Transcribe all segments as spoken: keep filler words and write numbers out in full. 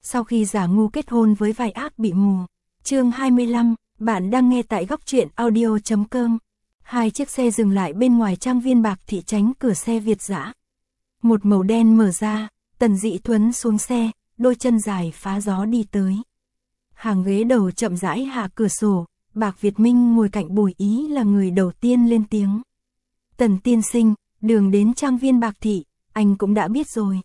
sau khi giả ngu kết hôn với vai ác bị mù. Chương hai mươi lăm, bạn đang nghe tại góc truyện audio chấm com. Hai chiếc xe dừng lại bên ngoài trang viên Bạc Thị tránh cửa xe Việt dã. Một màu đen mở ra, Tần Dĩ Thuấn xuống xe, đôi chân dài phá gió đi tới. Hàng ghế đầu chậm rãi hạ cửa sổ, Bạc Việt Minh ngồi cạnh Bùi Ý là người đầu tiên lên tiếng. Tần tiên sinh, đường đến trang viên Bạc Thị, anh cũng đã biết rồi.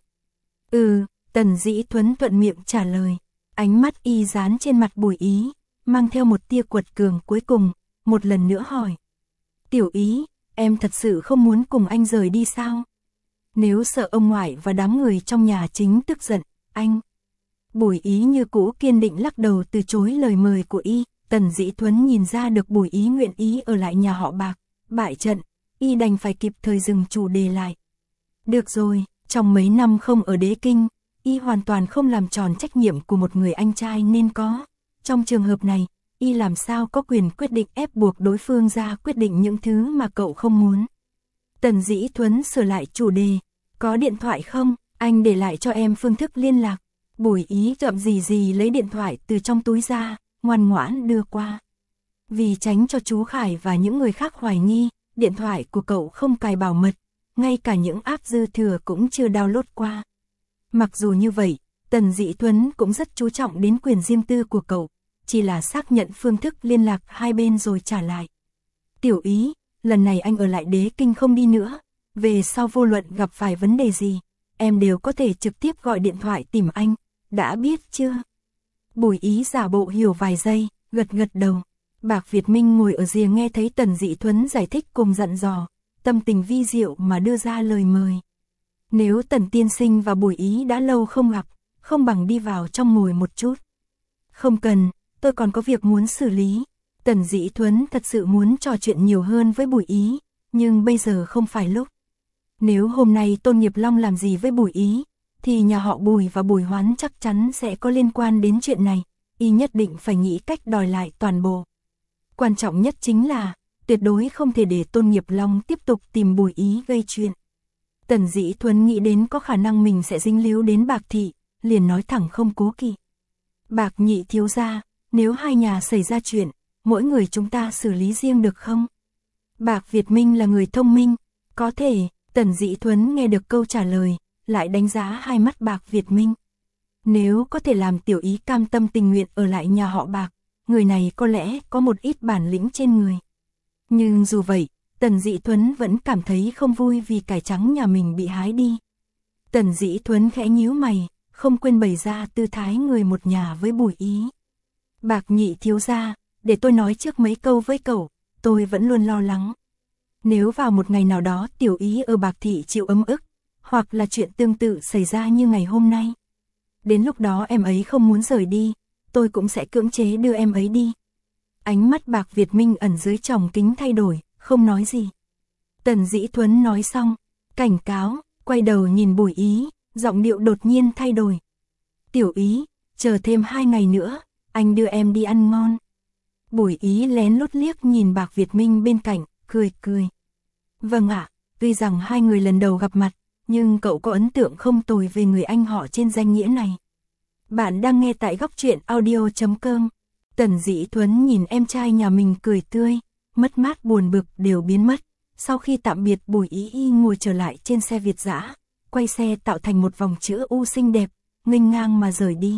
Ừ, Tần Dĩ Thuấn thuận miệng trả lời. Ánh mắt y dán trên mặt Bùi Ý, mang theo một tia quật cường cuối cùng, một lần nữa hỏi. Tiểu Ý, em thật sự không muốn cùng anh rời đi sao? Nếu sợ ông ngoại và đám người trong nhà chính tức giận, anh... Bùi Ý như cũ kiên định lắc đầu từ chối lời mời của y. Tần Dĩ Thuấn nhìn ra được Bùi Ý nguyện ý ở lại nhà họ Bạc, bại trận, y đành phải kịp thời dừng chủ đề lại. Được rồi, trong mấy năm không ở đế kinh, y hoàn toàn không làm tròn trách nhiệm của một người anh trai nên có. Trong trường hợp này, y làm sao có quyền quyết định ép buộc đối phương ra quyết định những thứ mà cậu không muốn. Tần Dĩ Thuấn sửa lại chủ đề. Có điện thoại không? Anh để lại cho em phương thức liên lạc. Bùi Ý chậm gì gì lấy điện thoại từ trong túi ra, ngoan ngoãn đưa qua. Vì tránh cho chú Khải và những người khác hoài nghi, điện thoại của cậu không cài bảo mật, ngay cả những app dư thừa cũng chưa download qua. Mặc dù như vậy, Tần Dĩ Thuấn cũng rất chú trọng đến quyền riêng tư của cậu, chỉ là xác nhận phương thức liên lạc hai bên rồi trả lại. Tiểu Ý, lần này anh ở lại đế kinh không đi nữa, về sau vô luận gặp phải vấn đề gì, em đều có thể trực tiếp gọi điện thoại tìm anh, đã biết chưa? Bùi Ý giả bộ hiểu vài giây, gật gật đầu. Bạc Việt Minh ngồi ở rìa nghe thấy Tần Dĩ Thuấn giải thích cùng dặn dò, tâm tình vi diệu mà đưa ra lời mời. Nếu Tần tiên sinh và Bùi Ý đã lâu không gặp, không bằng đi vào trong ngồi một chút. Không cần, tôi còn có việc muốn xử lý. Tần Dĩ Thuấn thật sự muốn trò chuyện nhiều hơn với Bùi Ý, nhưng bây giờ không phải lúc. Nếu hôm nay Tôn Nghiệp Long làm gì với Bùi Ý, thì nhà họ Bùi và Bùi Hoán chắc chắn sẽ có liên quan đến chuyện này, y nhất định phải nghĩ cách đòi lại toàn bộ. Quan trọng nhất chính là, tuyệt đối không thể để Tôn Nghiệp Long tiếp tục tìm Bùi Ý gây chuyện. Tần Dĩ Thuấn nghĩ đến có khả năng mình sẽ dính líu đến Bạc Thị, liền nói thẳng không cố kỵ. Bạc nhị thiếu gia, nếu hai nhà xảy ra chuyện, mỗi người chúng ta xử lý riêng được không? Bạc Việt Minh là người thông minh, có thể. Tần Dĩ Thuấn nghe được câu trả lời, lại đánh giá hai mắt Bạc Việt Minh. Nếu có thể làm Tiểu Ý cam tâm tình nguyện ở lại nhà họ Bạc, người này có lẽ có một ít bản lĩnh trên người. Nhưng dù vậy, Tần Dĩ Thuấn vẫn cảm thấy không vui vì cải trắng nhà mình bị hái đi. Tần Dĩ Thuấn khẽ nhíu mày, không quên bày ra tư thái người một nhà với Bùi Ý. Bạc nhị thiếu gia, để tôi nói trước mấy câu với cậu, tôi vẫn luôn lo lắng. Nếu vào một ngày nào đó Tiểu Ý ở Bạc Thị chịu ấm ức, hoặc là chuyện tương tự xảy ra như ngày hôm nay. Đến lúc đó em ấy không muốn rời đi, tôi cũng sẽ cưỡng chế đưa em ấy đi. Ánh mắt Bạc Việt Minh ẩn dưới tròng kính thay đổi, không nói gì. Tần Dĩ Thuấn nói xong, cảnh cáo, quay đầu nhìn Bùi Ý, giọng điệu đột nhiên thay đổi. Tiểu Ý, chờ thêm hai ngày nữa, anh đưa em đi ăn ngon. Bùi Ý lén lút liếc nhìn Bạc Việt Minh bên cạnh, cười cười. Vâng ạ, tuy rằng hai người lần đầu gặp mặt, nhưng cậu có ấn tượng không tồi về người anh họ trên danh nghĩa này. Bạn đang nghe tại góc truyện audio chấm com. Tần Dĩ Thuấn nhìn em trai nhà mình cười tươi, mất mát buồn bực đều biến mất. Sau khi tạm biệt Bùi Ý y ngồi trở lại trên xe Việt dã, quay xe tạo thành một vòng chữ U xinh đẹp, nghênh ngang mà rời đi.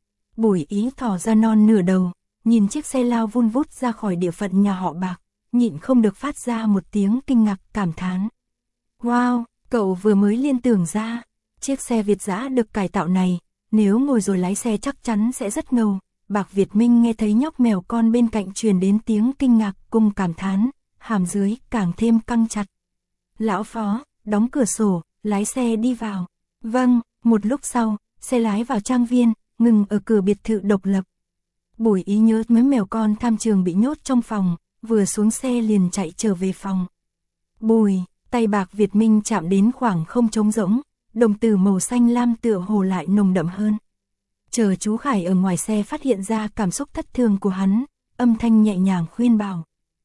Bùi Ý thò ra non nửa đầu, nhìn chiếc xe lao vun vút ra khỏi địa phận nhà họ Bạc, nhịn không được phát ra một tiếng kinh ngạc cảm thán. Wow, cậu vừa mới liên tưởng ra, chiếc xe Việt dã được cải tạo này, nếu ngồi rồi lái xe chắc chắn sẽ rất ngầu. Bạc Việt Minh nghe thấy nhóc mèo con bên cạnh truyền đến tiếng kinh ngạc cùng cảm thán, hàm dưới càng thêm căng chặt. Lão Phó, đóng cửa sổ, lái xe đi vào. Vâng, một lúc sau, xe lái vào trang viên, ngừng ở cửa biệt thự độc lập. Bùi Ý nhớ mấy mèo con tham trường bị nhốt trong phòng, vừa xuống xe liền chạy trở về phòng. Bùi, tay Bạc Việt Minh chạm đến khoảng không trống rỗng, đồng tử màu xanh lam tựa hồ lại nồng đậm hơn. Chờ chú Khải ở ngoài xe phát hiện ra cảm xúc thất thường của hắn, âm thanh nhẹ nhàng khuyên bảo.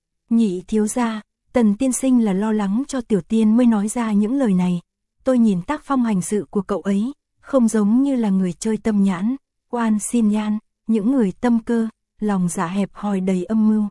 Nhị thiếu gia, Tần tiên sinh là lo lắng cho tiểu tiên mới nói ra những lời này. Tôi nhìn tác phong hành sự của cậu ấy, không giống như là người chơi tâm nhãn, oan xin nhan, những người tâm cơ, lòng dạ hẹp hòi đầy âm mưu.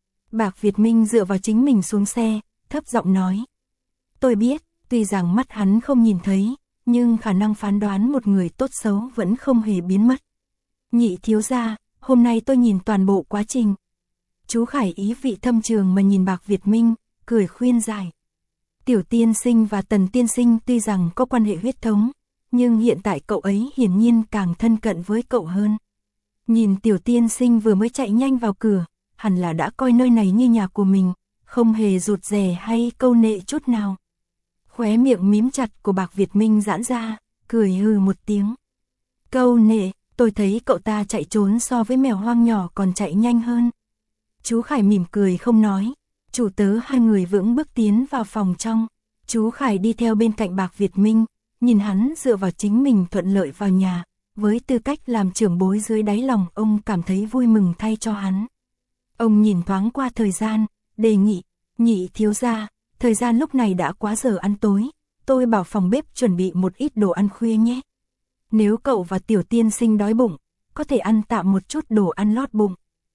Bạc Việt Minh dựa vào chính mình xuống xe, thấp giọng nói. Tôi biết, tuy rằng mắt hắn không nhìn thấy, nhưng khả năng phán đoán một người tốt xấu vẫn không hề biến mất. Nhị thiếu gia, hôm nay tôi nhìn toàn bộ quá trình. Chú Khải ý vị thâm trường mà nhìn Bạc Việt Minh, cười khuyên giải. Tiểu tiên sinh và Tần tiên sinh tuy rằng có quan hệ huyết thống, nhưng hiện tại cậu ấy hiển nhiên càng thân cận với cậu hơn. Nhìn tiểu tiên sinh vừa mới chạy nhanh vào cửa, hẳn là đã coi nơi này như nhà của mình, không hề rụt rè hay câu nệ chút nào. Khóe miệng mím chặt của Bạc Việt Minh giãn ra, cười hừ một tiếng. Câu nệ, tôi thấy cậu ta chạy trốn so với mèo hoang nhỏ còn chạy nhanh hơn. Chú Khải mỉm cười không nói, chủ tớ hai người vững bước tiến vào phòng trong. Chú Khải đi theo bên cạnh Bạc Việt Minh, nhìn hắn dựa vào chính mình thuận lợi vào nhà, với tư cách làm trưởng bối dưới đáy lòng ông cảm thấy vui mừng thay cho hắn. Ông nhìn thoáng qua thời gian, đề nghị, nhị thiếu gia, thời gian lúc này đã quá giờ ăn tối, tôi bảo phòng bếp chuẩn bị một ít đồ ăn khuya nhé. Nếu cậu và tiểu tiên sinh đói bụng, có thể ăn tạm một chút đồ ăn lót bụng.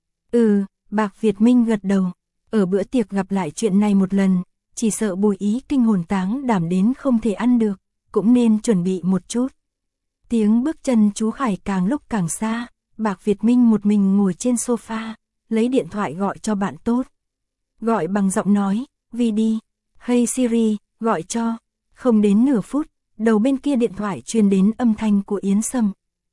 Ừ, Bạc Việt Minh gật đầu, ở bữa tiệc gặp lại chuyện này một lần, chỉ sợ Bùi Ý kinh hồn táng đảm đến không thể ăn được, cũng nên chuẩn bị một chút. Tiếng bước chân chú Khải càng lúc càng xa, Bạc Việt Minh một mình ngồi trên sofa, lấy điện thoại gọi cho bạn tốt. Gọi bằng giọng nói, Vi đi, hey Siri, gọi cho. Không đến nửa phút, đầu bên kia điện thoại truyền đến âm thanh của Yến Sâm.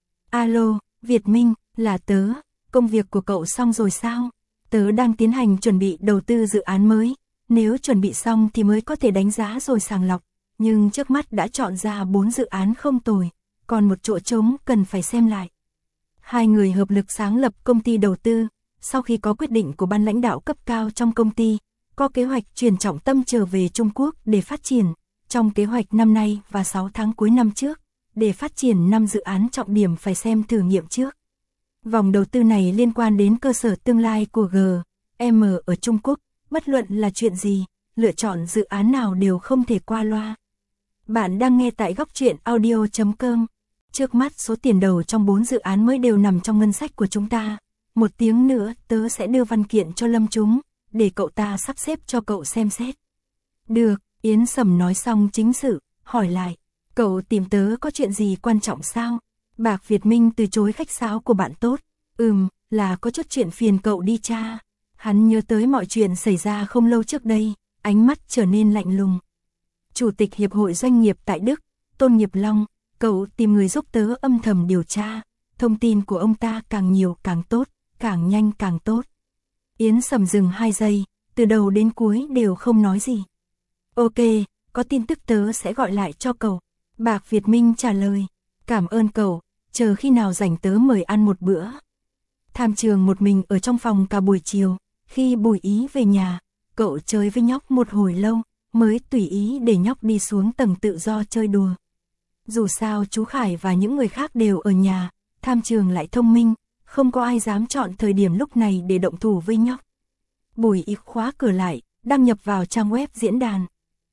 Alo, Việt Minh, là tớ, công việc của cậu xong rồi sao? Tớ đang tiến hành chuẩn bị đầu tư dự án mới, nếu chuẩn bị xong thì mới có thể đánh giá rồi sàng lọc, nhưng trước mắt đã chọn ra bốn dự án không tồi, còn một chỗ trống cần phải xem lại. Hai người hợp lực sáng lập công ty đầu tư, sau khi có quyết định của ban lãnh đạo cấp cao trong công ty, có kế hoạch chuyển trọng tâm trở về Trung Quốc để phát triển, trong kế hoạch năm nay và sáu tháng cuối năm trước, để phát triển năm dự án trọng điểm phải xem thử nghiệm trước. Vòng đầu tư này liên quan đến cơ sở tương lai của giê em ở Trung Quốc, bất luận là chuyện gì, lựa chọn dự án nào đều không thể qua loa. Bạn đang nghe tại góc truyện audio chấm com. Trước mắt số tiền đầu trong bốn dự án mới đều nằm trong ngân sách của chúng ta. Một tiếng nữa tớ sẽ đưa văn kiện cho Lâm chúng, để cậu ta sắp xếp cho cậu xem xét. Được, Yến Sầm nói xong chính sự, hỏi lại, cậu tìm tớ có chuyện gì quan trọng sao? Bạc Việt Minh từ chối khách sáo của bạn tốt, ừm, là có chút chuyện phiền cậu đi cha. Hắn nhớ tới mọi chuyện xảy ra không lâu trước đây, ánh mắt trở nên lạnh lùng. Chủ tịch Hiệp hội Doanh nghiệp tại Đức, Tôn Nghiệp Long, cậu tìm người giúp tớ âm thầm điều tra, thông tin của ông ta càng nhiều càng tốt, càng nhanh càng tốt. Yến Sầm dừng hai giây, từ đầu đến cuối đều không nói gì. Ok, có tin tức tớ sẽ gọi lại cho cậu. Bạc Việt Minh trả lời, cảm ơn cậu, chờ khi nào rảnh tớ mời ăn một bữa. Tham Trường một mình ở trong phòng cả buổi chiều, khi Bùi Ý về nhà, cậu chơi với nhóc một hồi lâu, mới tùy ý để nhóc đi xuống tầng tự do chơi đùa. Dù sao chú Khải và những người khác đều ở nhà, Tham Trường lại thông minh, không có ai dám chọn thời điểm lúc này để động thủ với nhóc. Bùi Ý khóa cửa lại, đăng nhập vào trang web diễn đàn.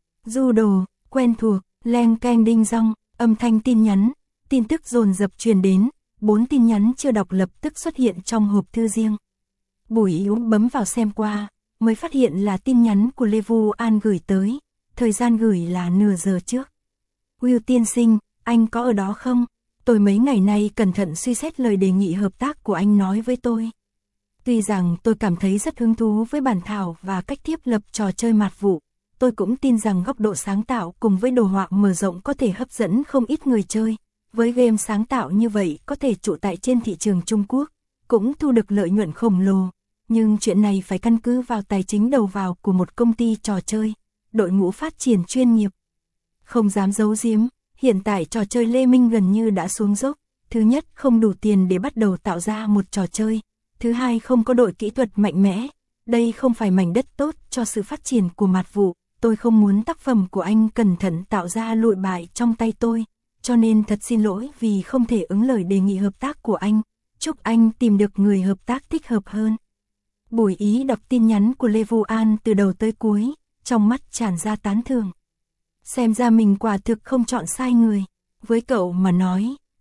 Du đồ, quen thuộc, leng keng đinh rong, âm thanh tin nhắn, tin tức dồn dập truyền đến, bốn tin nhắn chưa đọc lập tức xuất hiện trong hộp thư riêng. Bùi Ý bấm vào xem qua, mới phát hiện là tin nhắn của Lê Vu An gửi tới, thời gian gửi là nửa giờ trước. Will tiên sinh, anh có ở đó không? Tôi mấy ngày nay cẩn thận suy xét lời đề nghị hợp tác của anh nói với tôi. Tuy rằng tôi cảm thấy rất hứng thú với bản thảo và cách thiết lập trò chơi mạt vụ, tôi cũng tin rằng góc độ sáng tạo cùng với đồ họa mở rộng có thể hấp dẫn không ít người chơi. Với game sáng tạo như vậy có thể trụ tại trên thị trường Trung Quốc, cũng thu được lợi nhuận khổng lồ. Nhưng chuyện này phải căn cứ vào tài chính đầu vào của một công ty trò chơi, đội ngũ phát triển chuyên nghiệp. Không dám giấu giếm, hiện tại trò chơi Lê Minh gần như đã xuống dốc. Thứ nhất, không đủ tiền để bắt đầu tạo ra một trò chơi. Thứ hai, không có đội kỹ thuật mạnh mẽ. Đây không phải mảnh đất tốt cho sự phát triển của mạt vụ. Tôi không muốn tác phẩm của anh cẩn thận tạo ra lụi bại trong tay tôi. Cho nên thật xin lỗi vì không thể ứng lời đề nghị hợp tác của anh. Chúc anh tìm được người hợp tác thích hợp hơn. Bùi Ý đọc tin nhắn của Lê Vu An từ đầu tới cuối, trong mắt tràn ra tán thưởng. Xem ra mình quả thực không chọn sai người. Với cậu mà nói,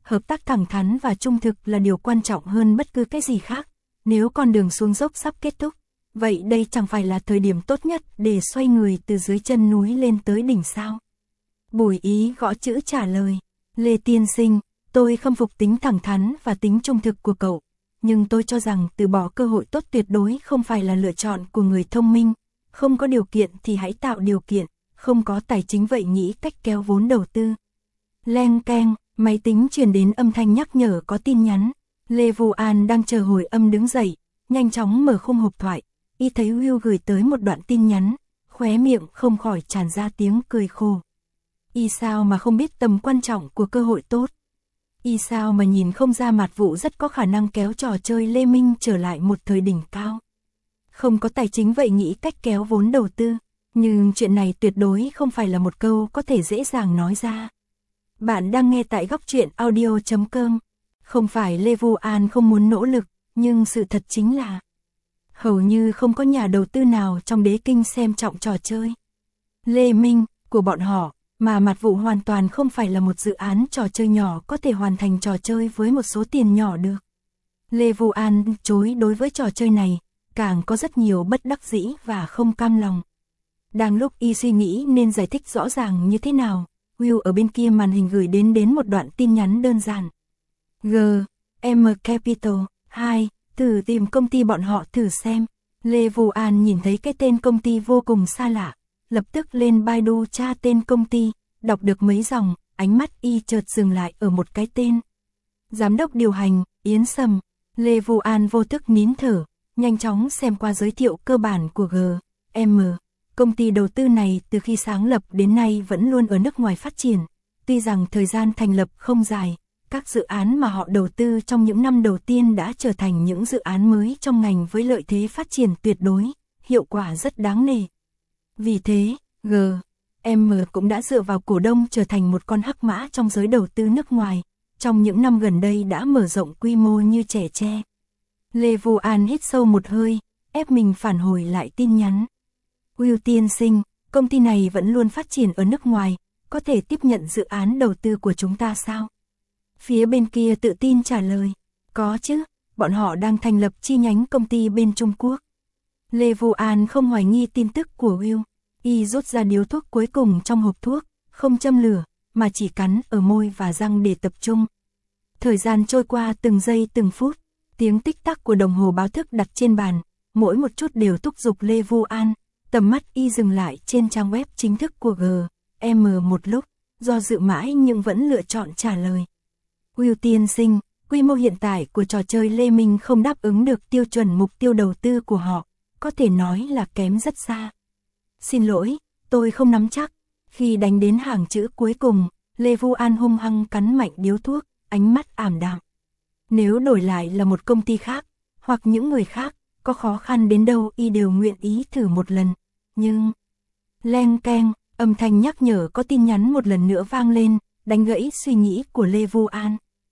Hợp tác thẳng thắn và trung thực là điều quan trọng hơn bất cứ cái gì khác. Nếu con đường xuống dốc sắp kết thúc, vậy đây chẳng phải là thời điểm tốt nhất để xoay người từ dưới chân núi lên tới đỉnh sao? Bùi Ý gõ chữ trả lời. Lê tiên sinh, tôi khâm phục tính thẳng thắn và tính trung thực của cậu. Nhưng tôi cho rằng từ bỏ cơ hội tốt tuyệt đối không phải là lựa chọn của người thông minh. Không có điều kiện thì hãy tạo điều kiện, không có tài chính vậy nghĩ cách kéo vốn đầu tư. Leng keng, máy tính truyền đến âm thanh nhắc nhở có tin nhắn. Lê Vu An đang chờ hồi âm đứng dậy, nhanh chóng mở khung hộp thoại. Y thấy Will gửi tới một đoạn tin nhắn, khóe miệng không khỏi tràn ra tiếng cười khổ. Y sao mà không biết tầm quan trọng của cơ hội tốt. Y sao mà nhìn không ra Mạt Vụ rất có khả năng kéo trò chơi Lê Minh trở lại một thời đỉnh cao. Không có tài chính vậy nghĩ cách kéo vốn đầu tư, nhưng chuyện này tuyệt đối không phải là một câu có thể dễ dàng nói ra. Bạn đang nghe tại góc truyện audio chấm com. Không phải Lê Vu An không muốn nỗ lực, nhưng sự thật chính là hầu như không có nhà đầu tư nào trong đế kinh xem trọng trò chơi Lê Minh của bọn họ, mà Mạt Vụ hoàn toàn không phải là một dự án trò chơi nhỏ có thể hoàn thành trò chơi với một số tiền nhỏ được. Lê Vu An chối đối với trò chơi này, càng có rất nhiều bất đắc dĩ và không cam lòng. Đang lúc y suy nghĩ nên giải thích rõ ràng như thế nào, Will ở bên kia màn hình gửi đến đến một đoạn tin nhắn đơn giản. G M Capital hai, thử tìm công ty bọn họ thử xem. Lê Vu An nhìn thấy cái tên công ty vô cùng xa lạ, lập tức lên Baidu tra tên công ty, đọc được mấy dòng, ánh mắt y chợt dừng lại ở một cái tên. Giám đốc điều hành, Yến Sâm. Lê Vu An vô thức nín thở, nhanh chóng xem qua giới thiệu cơ bản của G M. Công ty đầu tư này từ khi sáng lập đến nay vẫn luôn ở nước ngoài phát triển. Tuy rằng thời gian thành lập không dài, các dự án mà họ đầu tư trong những năm đầu tiên đã trở thành những dự án mới trong ngành với lợi thế phát triển tuyệt đối, hiệu quả rất đáng nể. Vì thế, G M cũng đã dựa vào cổ đông trở thành một con hắc mã trong giới đầu tư nước ngoài, trong những năm gần đây đã mở rộng quy mô như trẻ tre. Lê Vu An hít sâu một hơi, ép mình phản hồi lại tin nhắn. Will tiên sinh, công ty này vẫn luôn phát triển ở nước ngoài, có thể tiếp nhận dự án đầu tư của chúng ta sao? Phía bên kia tự tin trả lời, có chứ, bọn họ đang thành lập chi nhánh công ty bên Trung Quốc. Lê Vu An không hoài nghi tin tức của Will, y rút ra điếu thuốc cuối cùng trong hộp thuốc, không châm lửa, mà chỉ cắn ở môi và răng để tập trung. Thời gian trôi qua từng giây từng phút, tiếng tích tắc của đồng hồ báo thức đặt trên bàn, mỗi một chút đều thúc giục Lê Vu An. Tầm mắt y dừng lại trên trang web chính thức của G M một lúc, do dự mãi nhưng vẫn lựa chọn trả lời. Will tiên sinh, quy mô hiện tại của trò chơi Lê Minh không đáp ứng được tiêu chuẩn mục tiêu đầu tư của họ, có thể nói là kém rất xa. Xin lỗi, tôi không nắm chắc. Khi đánh đến hàng chữ cuối cùng, Lê Vu An hung hăng cắn mạnh điếu thuốc, ánh mắt ảm đạm. Nếu đổi lại là một công ty khác, hoặc những người khác, có khó khăn đến đâu y đều nguyện ý thử một lần, nhưng... Leng keng, âm thanh nhắc nhở có tin nhắn một lần nữa vang lên, đánh gãy suy nghĩ của Lê Vu An.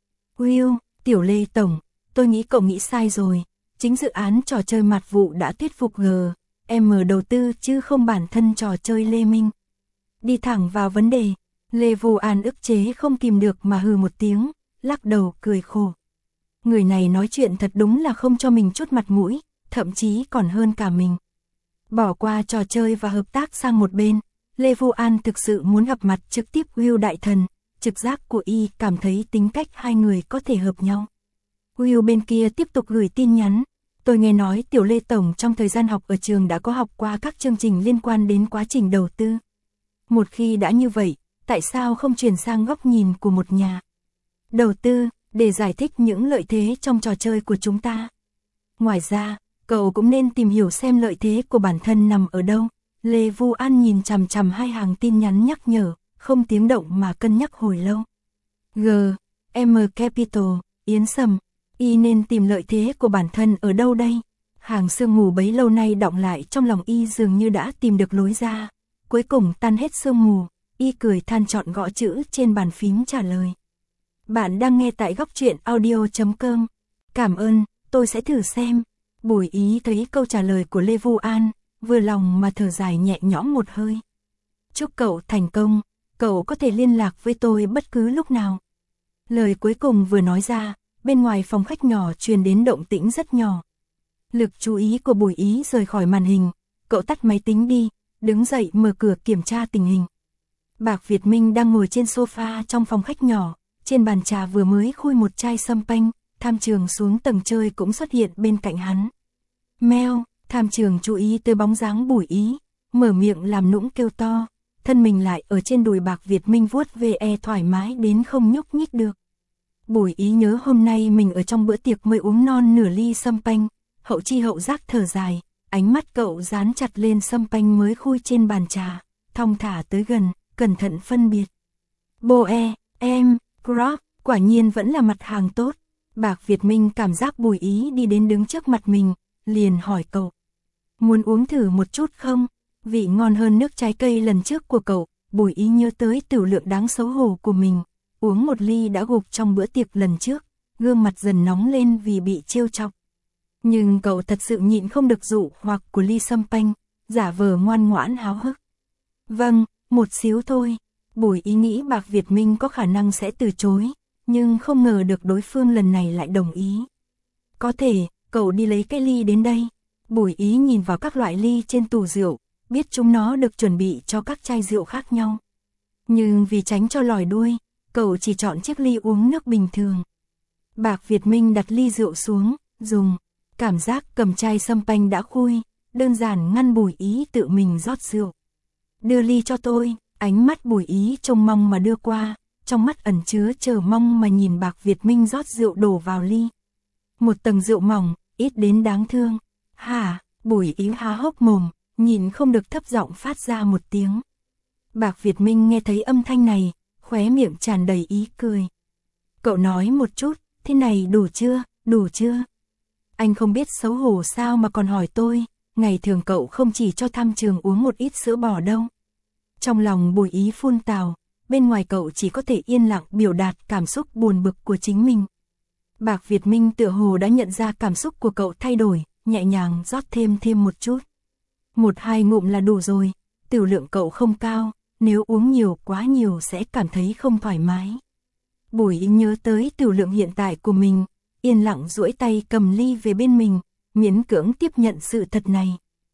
Will, tiểu Lê Tổng, tôi nghĩ cậu nghĩ sai rồi, chính dự án trò chơi Mạt Vụ đã thuyết phục G M đầu tư chứ không bản thân trò chơi Lê Minh. Đi thẳng vào vấn đề, Lê Vu An ức chế không kìm được mà hừ một tiếng, lắc đầu cười khổ. Người này nói chuyện thật đúng là không cho mình chút mặt mũi, thậm chí còn hơn cả mình. Bỏ qua trò chơi và hợp tác sang một bên, Lê Vu An thực sự muốn gặp mặt trực tiếp Will đại thần, trực giác của y cảm thấy tính cách hai người có thể hợp nhau. Will bên kia tiếp tục gửi tin nhắn, tôi nghe nói tiểu Lê Tổng trong thời gian học ở trường đã có học qua các chương trình liên quan đến quá trình đầu tư. Một khi đã như vậy, tại sao không chuyển sang góc nhìn của một nhà đầu tư, để giải thích những lợi thế trong trò chơi của chúng ta? Ngoài ra, cậu cũng nên tìm hiểu xem lợi thế của bản thân nằm ở đâu. Lê Vu An nhìn chằm chằm hai hàng tin nhắn nhắc nhở, không tiếng động mà cân nhắc hồi lâu. G M Capital, Yến Sâm, y nên tìm lợi thế của bản thân ở đâu đây? Hàng sương mù bấy lâu nay đọng lại trong lòng y dường như đã tìm được lối ra. Cuối cùng tan hết sương mù, y cười than chọn gõ chữ trên bàn phím trả lời. Bạn đang nghe tại góc truyện audio chấm com. Cảm ơn, tôi sẽ thử xem. Bùi Ý thấy câu trả lời của Lê Vu An, vừa lòng mà thở dài nhẹ nhõm một hơi. Chúc cậu thành công, cậu có thể liên lạc với tôi bất cứ lúc nào. Lời cuối cùng vừa nói ra, bên ngoài phòng khách nhỏ truyền đến động tĩnh rất nhỏ. Lực chú ý của Bùi Ý rời khỏi màn hình, cậu tắt máy tính đi, đứng dậy mở cửa kiểm tra tình hình. Bạc Việt Minh đang ngồi trên sofa trong phòng khách nhỏ, trên bàn trà vừa mới khui một chai sâm panh, Tham Trường xuống tầng chơi cũng xuất hiện bên cạnh hắn. Meo, Tham Trường chú ý tới bóng dáng Bùi Ý, mở miệng làm nũng kêu to, thân mình lại ở trên đùi Bạc Việt Minh vuốt ve e thoải mái đến không nhúc nhích được. Bùi Ý nhớ hôm nay mình ở trong bữa tiệc mới uống non nửa ly sâm panh, hậu chi hậu giác thở dài, ánh mắt cậu dán chặt lên sâm panh mới khui trên bàn trà, thong thả tới gần, cẩn thận phân biệt. Boe, em, Crop, quả nhiên vẫn là mặt hàng tốt. Bạc Việt Minh cảm giác Bùi Ý đi đến đứng trước mặt mình, liền hỏi cậu. Muốn uống thử một chút không? Vị ngon hơn nước trái cây lần trước của cậu. Bùi Ý nhớ tới Tiểu Lượng đáng xấu hổ của mình, uống một ly đã gục trong bữa tiệc lần trước, gương mặt dần nóng lên vì bị trêu chọc. Nhưng cậu thật sự nhịn không được dụ hoặc của ly sâm panh, giả vờ ngoan ngoãn háo hức. Vâng, một xíu thôi. Bùi Ý nghĩ Bạc Việt Minh có khả năng sẽ từ chối, nhưng không ngờ được đối phương lần này lại đồng ý. Có thể, cậu đi lấy cái ly đến đây. Bùi Ý nhìn vào các loại ly trên tủ rượu, biết chúng nó được chuẩn bị cho các chai rượu khác nhau. Nhưng vì tránh cho lòi đuôi, cậu chỉ chọn chiếc ly uống nước bình thường. Bạc Việt Minh đặt ly rượu xuống, dùng cảm giác cầm chai sâm panh đã khui, đơn giản ngăn Bùi Ý tự mình rót rượu. Đưa ly cho tôi, ánh mắt Bùi Ý trông mong mà đưa qua, trong mắt ẩn chứa chờ mong mà nhìn Bạc Việt Minh rót rượu đổ vào ly. Một tầng rượu mỏng, ít đến đáng thương. Hả? Bùi Ý há hốc mồm, nhìn không được thấp giọng phát ra một tiếng. Bạc Việt Minh nghe thấy âm thanh này, khóe miệng tràn đầy ý cười. Cậu nói một chút, thế này đủ chưa, đủ chưa? Anh không biết xấu hổ sao mà còn hỏi tôi, ngày thường cậu không chỉ cho Tham Trường uống một ít sữa bò đâu. Trong lòng Bùi Ý phun tào, bên ngoài cậu chỉ có thể yên lặng biểu đạt cảm xúc buồn bực của chính mình. Bạc Việt Minh tựa hồ đã nhận ra cảm xúc của cậu thay đổi, nhẹ nhàng rót thêm thêm một chút. Một hai ngụm là đủ rồi, tiểu lượng cậu không cao, nếu uống nhiều quá nhiều sẽ cảm thấy không thoải mái. Bùi Ý nhớ tới tiểu lượng hiện tại của mình, yên lặng duỗi tay cầm ly về bên mình, miễn cưỡng tiếp nhận sự thật này.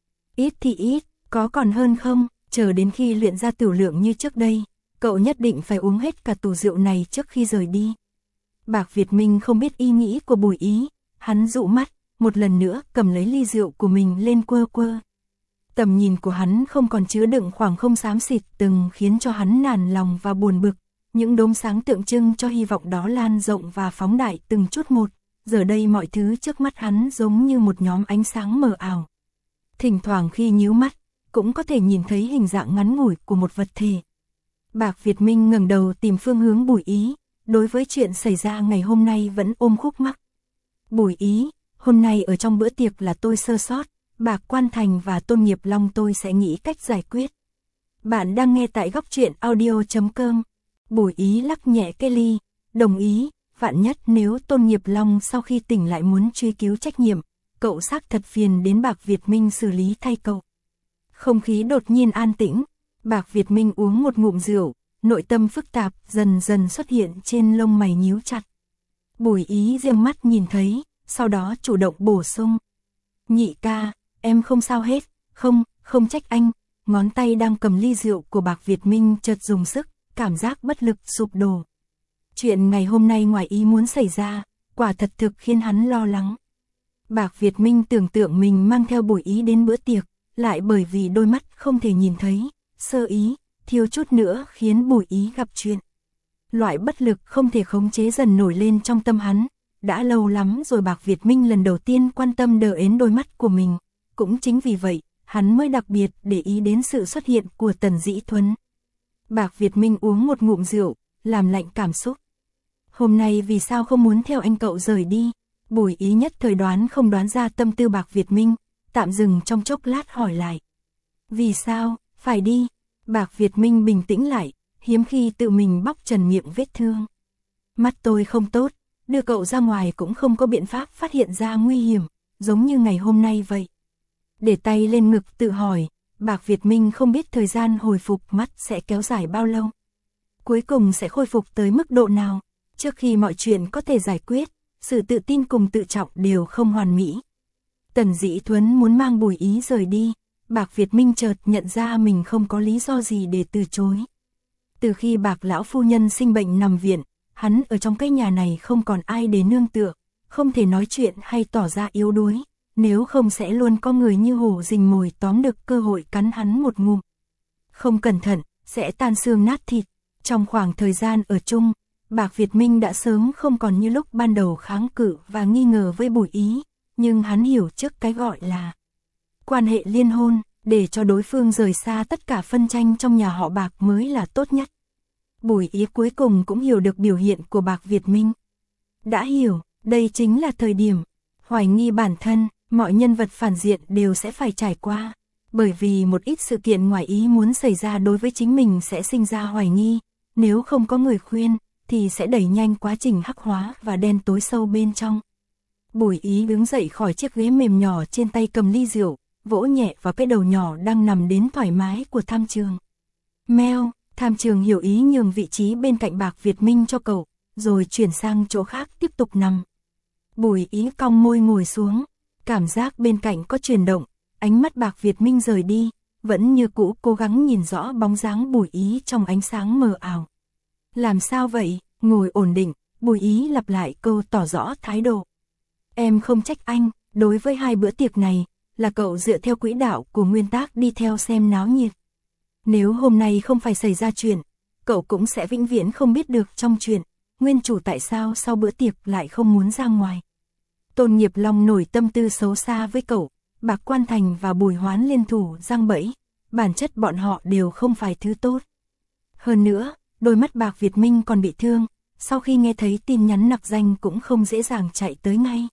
Ít thì ít, có còn hơn không, chờ đến khi luyện ra tiểu lượng như trước đây, cậu nhất định phải uống hết cả tủ rượu này trước khi rời đi. Bạc Việt Minh không biết ý nghĩ của Bùi Ý, hắn dụ mắt, một lần nữa cầm lấy ly rượu của mình lên quơ quơ. Tầm nhìn của hắn không còn chứa đựng khoảng không xám xịt từng khiến cho hắn nản lòng và buồn bực, những đốm sáng tượng trưng cho hy vọng đó lan rộng và phóng đại từng chút một, giờ đây mọi thứ trước mắt hắn giống như một nhóm ánh sáng mờ ảo. Thỉnh thoảng khi nhíu mắt, cũng có thể nhìn thấy hình dạng ngắn ngủi của một vật thể. Bạc Việt Minh ngẩng đầu tìm phương hướng Bùi Ý, đối với chuyện xảy ra ngày hôm nay vẫn ôm khúc mắc. Bùi Ý, hôm nay ở trong bữa tiệc là tôi sơ sót, Bạc Quan Thành và Tôn Nghiệp Long tôi sẽ nghĩ cách giải quyết. Bạn đang nghe tại góc truyện audio chấm com. Bùi Ý lắc nhẹ cái ly, đồng ý, vạn nhất nếu Tôn Nghiệp Long sau khi tỉnh lại muốn truy cứu trách nhiệm, cậu xác thật phiền đến Bạc Việt Minh xử lý thay cậu. Không khí đột nhiên an tĩnh, Bạc Việt Minh uống một ngụm rượu, nội tâm phức tạp dần dần xuất hiện trên lông mày nhíu chặt. Bùi Ý giương mắt nhìn thấy, sau đó chủ động bổ sung. Nhị ca, em không sao hết, không, không trách anh. Ngón tay đang cầm ly rượu của Bạc Việt Minh chợt dùng sức, cảm giác bất lực sụp đổ. Chuyện ngày hôm nay ngoài ý muốn xảy ra, quả thật thực khiến hắn lo lắng. Bạc Việt Minh tưởng tượng mình mang theo Bùi Ý đến bữa tiệc, lại bởi vì đôi mắt không thể nhìn thấy, sơ ý, thiếu chút nữa khiến Bùi Ý gặp chuyện. Loại bất lực không thể khống chế dần nổi lên trong tâm hắn, đã lâu lắm rồi Bạc Việt Minh lần đầu tiên quan tâm đờ ến đôi mắt của mình, cũng chính vì vậy, hắn mới đặc biệt để ý đến sự xuất hiện của Tần Dĩ Thuấn. Bạc Việt Minh uống một ngụm rượu, làm lạnh cảm xúc. Hôm nay vì sao không muốn theo anh cậu rời đi? Bùi Ý nhất thời đoán không đoán ra tâm tư Bạc Việt Minh, tạm dừng trong chốc lát hỏi lại. Vì sao, phải đi? Bạc Việt Minh bình tĩnh lại, hiếm khi tự mình bóc trần miệng vết thương. Mắt tôi không tốt, đưa cậu ra ngoài cũng không có biện pháp phát hiện ra nguy hiểm, giống như ngày hôm nay vậy. Để tay lên ngực tự hỏi, Bạc Việt Minh không biết thời gian hồi phục mắt sẽ kéo dài bao lâu. Cuối cùng sẽ khôi phục tới mức độ nào? Trước khi mọi chuyện có thể giải quyết, sự tự tin cùng tự trọng đều không hoàn mỹ. Tần Dĩ Thuấn muốn mang Bùi Ý rời đi, Bạc Việt Minh chợt nhận ra mình không có lý do gì để từ chối. Từ khi Bạc lão phu nhân sinh bệnh nằm viện, hắn ở trong cái nhà này không còn ai để nương tựa, không thể nói chuyện hay tỏ ra yếu đuối, nếu không sẽ luôn có người như hổ rình mồi tóm được cơ hội cắn hắn một ngụm. Không cẩn thận, sẽ tan xương nát thịt. Trong khoảng thời gian ở chung, Bạc Việt Minh đã sớm không còn như lúc ban đầu kháng cự và nghi ngờ với Bùi Ý, nhưng hắn hiểu trước cái gọi là quan hệ liên hôn, để cho đối phương rời xa tất cả phân tranh trong nhà họ Bạc mới là tốt nhất. Bùi Ý cuối cùng cũng hiểu được biểu hiện của Bạc Việt Minh. Đã hiểu, đây chính là thời điểm hoài nghi bản thân, mọi nhân vật phản diện đều sẽ phải trải qua. Bởi vì một ít sự kiện ngoài ý muốn xảy ra đối với chính mình sẽ sinh ra hoài nghi, nếu không có người khuyên, thì sẽ đẩy nhanh quá trình hắc hóa và đen tối sâu bên trong. Bùi Ý đứng dậy khỏi chiếc ghế mềm nhỏ trên tay cầm ly rượu, vỗ nhẹ vào cái đầu nhỏ đang nằm đến thoải mái của Tham Trường. Meo, Tham Trường hiểu ý nhường vị trí bên cạnh Bạc Việt Minh cho cậu, rồi chuyển sang chỗ khác tiếp tục nằm. Bùi Ý cong môi ngồi xuống, cảm giác bên cạnh có chuyển động, ánh mắt Bạc Việt Minh rời đi, vẫn như cũ cố gắng nhìn rõ bóng dáng Bùi Ý trong ánh sáng mờ ảo. Làm sao vậy? Ngồi ổn định, Bùi Ý lặp lại câu tỏ rõ thái độ. Em không trách anh, đối với hai bữa tiệc này, là cậu dựa theo quỹ đạo của nguyên tắc đi theo xem náo nhiệt. Nếu hôm nay không phải xảy ra chuyện, cậu cũng sẽ vĩnh viễn không biết được trong chuyện, nguyên chủ tại sao sau bữa tiệc lại không muốn ra ngoài. Tôn Nghiệp Long nổi tâm tư xấu xa với cậu, Bạc Quan Thành và Bùi Hoán liên thủ giăng bẫy, bản chất bọn họ đều không phải thứ tốt. Hơn nữa, đôi mắt Bạc Việt Minh còn bị thương, sau khi nghe thấy tin nhắn nặc danh cũng không dễ dàng chạy tới ngay.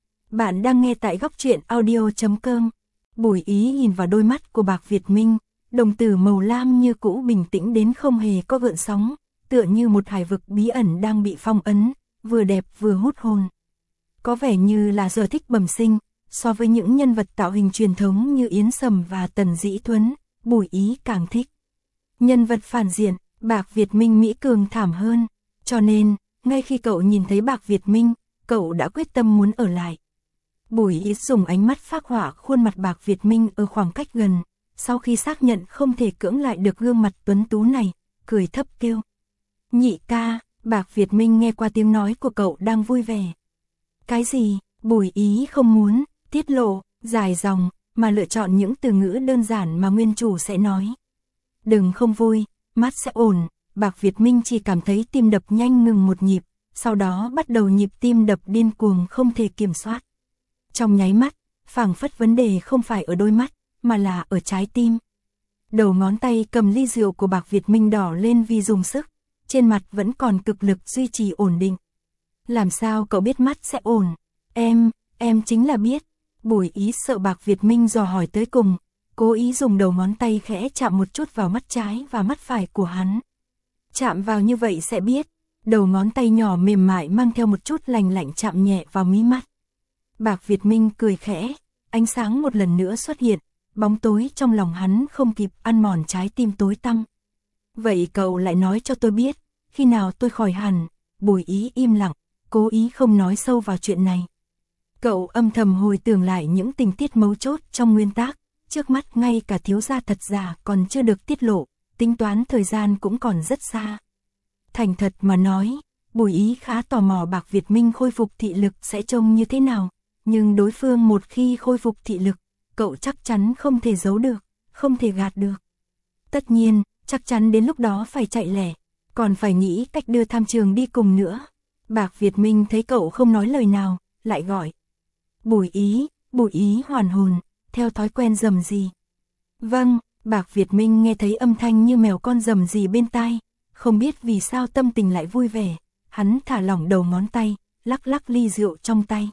Bạn đang nghe tại góc truyện audio chấm com. Bùi Ý nhìn vào đôi mắt của Bạc Việt Minh, đồng tử màu lam như cũ bình tĩnh đến không hề có gợn sóng, tựa như một hải vực bí ẩn đang bị phong ấn, vừa đẹp vừa hút hồn. Có vẻ như là giờ thích bẩm sinh, so với những nhân vật tạo hình truyền thống như Yến Sầm và Tần Dĩ Thuấn, Bùi Ý càng thích. Nhân vật phản diện, Bạc Việt Minh mỹ cường thảm hơn, cho nên, ngay khi cậu nhìn thấy Bạc Việt Minh, cậu đã quyết tâm muốn ở lại. Bùi Ý dùng ánh mắt phác họa khuôn mặt Bạc Việt Minh ở khoảng cách gần, sau khi xác nhận không thể cưỡng lại được gương mặt tuấn tú này, cười thấp kêu. Nhị ca, Bạc Việt Minh nghe qua tiếng nói của cậu đang vui vẻ. Cái gì? Bùi Ý không muốn tiết lộ, dài dòng, mà lựa chọn những từ ngữ đơn giản mà nguyên chủ sẽ nói. Đừng không vui, mắt sẽ ổn. Bạc Việt Minh chỉ cảm thấy tim đập nhanh ngừng một nhịp, sau đó bắt đầu nhịp tim đập điên cuồng không thể kiểm soát. Trong nháy mắt, phảng phất vấn đề không phải ở đôi mắt, mà là ở trái tim. Đầu ngón tay cầm ly rượu của Bạc Việt Minh đỏ lên vì dùng sức, trên mặt vẫn còn cực lực duy trì ổn định. Làm sao cậu biết mắt sẽ ổn? Em, em chính là biết. Bùi Ý sợ Bạc Việt Minh dò hỏi tới cùng, cố ý dùng đầu ngón tay khẽ chạm một chút vào mắt trái và mắt phải của hắn. Chạm vào như vậy sẽ biết. Đầu ngón tay nhỏ mềm mại mang theo một chút lành lạnh chạm nhẹ vào mí mắt. Bạc Việt Minh cười khẽ, ánh sáng một lần nữa xuất hiện, bóng tối trong lòng hắn không kịp ăn mòn trái tim tối tăm. Vậy cậu lại nói cho tôi biết, khi nào tôi khỏi hẳn? Bùi Ý im lặng, cố ý không nói sâu vào chuyện này. Cậu âm thầm hồi tưởng lại những tình tiết mấu chốt trong nguyên tác, trước mắt ngay cả thiếu gia thật giả còn chưa được tiết lộ, tính toán thời gian cũng còn rất xa. Thành thật mà nói, Bùi Ý khá tò mò Bạc Việt Minh khôi phục thị lực sẽ trông như thế nào, nhưng đối phương một khi khôi phục thị lực, cậu chắc chắn không thể giấu được, không thể gạt được. Tất nhiên, chắc chắn đến lúc đó phải chạy lẻ, còn phải nghĩ cách đưa Tham Trường đi cùng nữa. Bạc Việt Minh thấy cậu không nói lời nào, lại gọi. Bùi Ý, Bùi Ý hoàn hồn, theo thói quen rầm rì. Vâng, Bạc Việt Minh nghe thấy âm thanh như mèo con rầm rì bên tai, không biết vì sao tâm tình lại vui vẻ, hắn thả lỏng đầu ngón tay, lắc lắc ly rượu trong tay.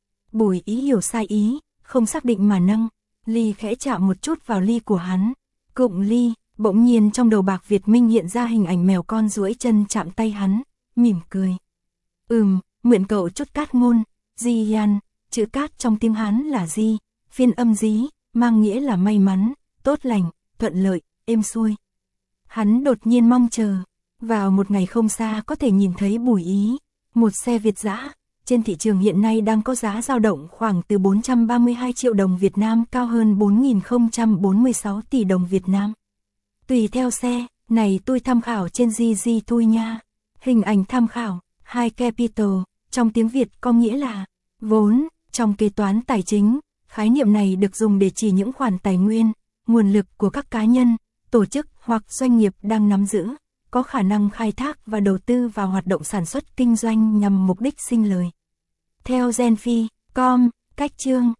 Bùi Ý hiểu sai ý, không xác định mà nâng, ly khẽ chạm một chút vào ly của hắn. Cụng ly, bỗng nhiên trong đầu Bạc Việt Minh hiện ra hình ảnh mèo con duỗi chân chạm tay hắn, mỉm cười. Ừm, mượn cậu chút cát ngôn, di yan, chữ cát trong tiếng Hán là di, phiên âm dí, mang nghĩa là may mắn, tốt lành, thuận lợi, êm xuôi. Hắn đột nhiên mong chờ, vào một ngày không xa có thể nhìn thấy Bùi Ý, Một xe Việt dã trên thị trường hiện nay đang có giá dao động khoảng từ bốn trăm ba mươi hai triệu đồng Việt Nam, cao hơn bốn nghìn không trăm bốn mươi sáu tỷ đồng Việt Nam. Tùy theo xe, này tôi tham khảo trên gi gi thôi nha. Hình ảnh tham khảo, hai capital, trong tiếng Việt có nghĩa là vốn. Trong kế toán tài chính, khái niệm này được dùng để chỉ những khoản tài nguyên, nguồn lực của các cá nhân, tổ chức hoặc doanh nghiệp đang nắm giữ, có khả năng khai thác và đầu tư vào hoạt động sản xuất kinh doanh nhằm mục đích sinh lời. Theo Genfi, com, cách chương